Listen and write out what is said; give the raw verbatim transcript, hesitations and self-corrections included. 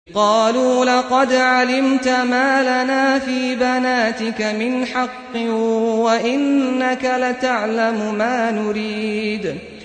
قالوا لقد علمت ما لنا في بناتك من حق وإنك لتعلم ما نريد